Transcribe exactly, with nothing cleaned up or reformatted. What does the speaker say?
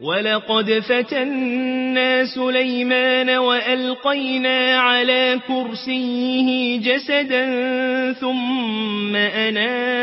ولقد فتنا سليمان وألقينا على كرسيه جسدا ثم أناب